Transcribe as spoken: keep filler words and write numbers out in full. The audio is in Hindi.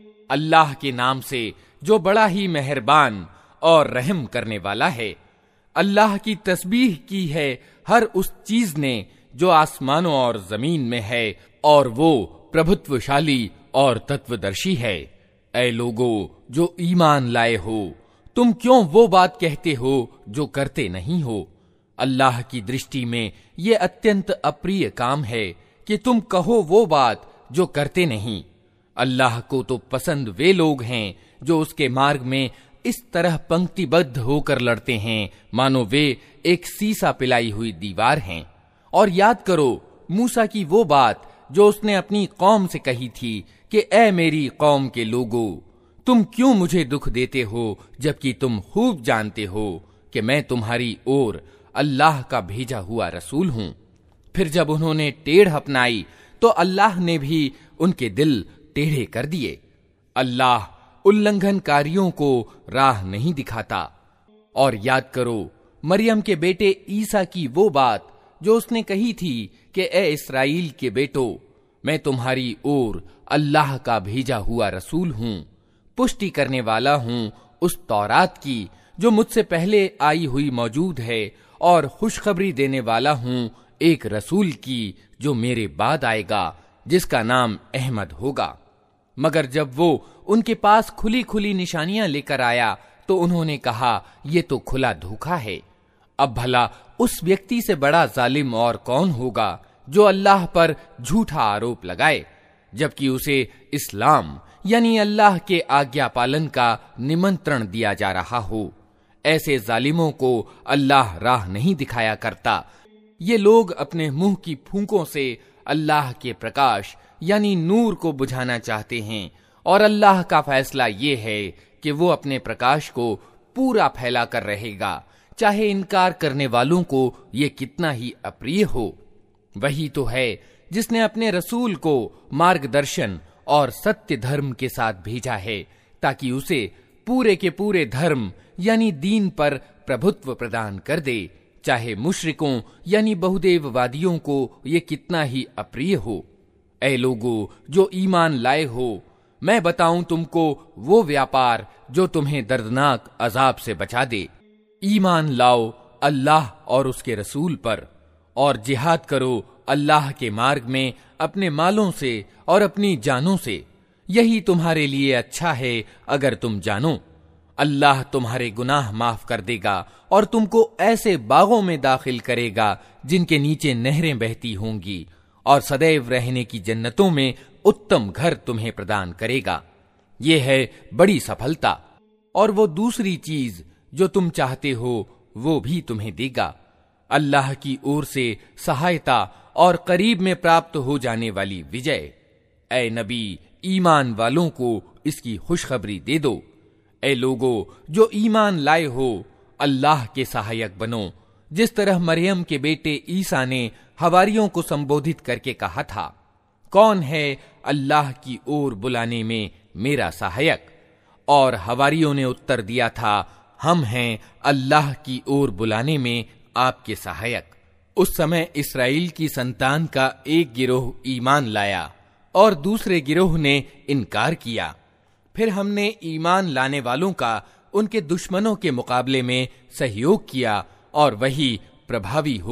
अल्लाह के नाम से जो बड़ा ही मेहरबान और रहम करने वाला है। अल्लाह की तस्बीह की है हर उस चीज ने जो आसमानों और जमीन में है, और वो प्रभुत्वशाली और तत्वदर्शी है। ऐ लोगो जो ईमान लाए हो, तुम क्यों वो बात कहते हो जो करते नहीं हो। अल्लाह की दृष्टि में ये अत्यंत अप्रिय काम है कि तुम कहो वो बात जो करते नहीं। अल्लाह को तो पसंद वे लोग हैं जो उसके मार्ग में इस तरह पंक्तिबद्ध होकर लड़ते हैं मानो वे एक सीसा पिलाई हुई दीवार हैं। और याद करो मूसा की वो बात जो उसने अपनी कौम से कही थी कि ऐ मेरी कौम के लोगों, तुम क्यों मुझे दुख देते हो जबकि तुम खूब जानते हो कि मैं तुम्हारी ओर अल्लाह का भेजा हुआ रसूल हूं। फिर जब उन्होंने टेढ़ अपनाई तो अल्लाह ने भी उनके दिल टेढ़े कर दिए। अल्लाह उल्लंघनकारियों को राह नहीं दिखाता। और याद करो मरियम के बेटे ईसा की वो बात जो उसने कही थी कि ए इस्राएल के बेटो, मैं तुम्हारी ओर अल्लाह का भेजा हुआ रसूल हूं, पुष्टि करने वाला हूं उस तौरात की जो मुझसे पहले आई हुई मौजूद है, और खुशखबरी देने वाला हूं एक रसूल की जो मेरे बाद आएगा, जिसका नाम अहमद होगा। मगर जब वो उनके पास खुली खुली निशानियां लेकर आया तो उन्होंने कहा, ये तो खुला धोखा है। अब भला उस व्यक्ति से बड़ा जालिम और कौन होगा जो अल्लाह पर झूठा आरोप लगाए, जबकि उसे इस्लाम यानी अल्लाह के आज्ञा पालन का निमंत्रण दिया जा रहा हो। ऐसे जालिमों को अल्लाह राह नहीं दिखाया करता। ये लोग अपने मुंह की फूंकों से अल्लाह के प्रकाश यानी नूर को बुझाना चाहते हैं, और अल्लाह का फैसला ये है कि वो अपने प्रकाश को पूरा फैला कर रहेगा, चाहे इनकार करने वालों को ये कितना ही अप्रिय हो। वही तो है जिसने अपने रसूल को मार्गदर्शन और सत्य धर्म के साथ भेजा है, ताकि उसे पूरे के पूरे धर्म यानी दीन पर प्रभुत्व प्रदान कर दे, चाहे मुशरिकों यानी बहुदेववादियों को ये कितना ही अप्रिय हो। ऐ लोगो जो ईमान लाए हो, मैं बताऊं तुमको वो व्यापार जो तुम्हें दर्दनाक अजाब से बचा दे। ईमान लाओ अल्लाह और उसके रसूल पर, और जिहाद करो अल्लाह के मार्ग में अपने मालों से और अपनी जानों से। यही तुम्हारे लिए अच्छा है अगर तुम जानो। अल्लाह तुम्हारे गुनाह माफ कर देगा और तुमको ऐसे बागों में दाखिल करेगा जिनके नीचे नहरें बहती होंगी, और सदैव रहने की जन्नतों में उत्तम घर तुम्हें प्रदान करेगा। ये है बड़ी सफलता। और वो दूसरी चीज जो तुम चाहते हो वो भी तुम्हें देगा, अल्लाह की ओर से सहायता और करीब में प्राप्त हो जाने वाली विजय। ऐ नबी, ईमान वालों को इसकी खुशखबरी दे दो। ऐ लोगो जो ईमान लाए हो, अल्लाह के सहायक बनो, जिस तरह मरियम के बेटे ईसा ने हवारियों को संबोधित करके कहा था, कौन है अल्लाह की ओर बुलाने में मेरा सहायक? और हवारियों ने उत्तर दिया था, हम हैं अल्लाह की ओर बुलाने में आपके सहायक। उस समय इस्राएल की संतान का एक गिरोह ईमान लाया और दूसरे गिरोह ने इनकार किया। फिर हमने ईमान लाने वालों का उनके दुश्मनों के मुकाबले में सहयोग किया, और वही प्रभावी हो।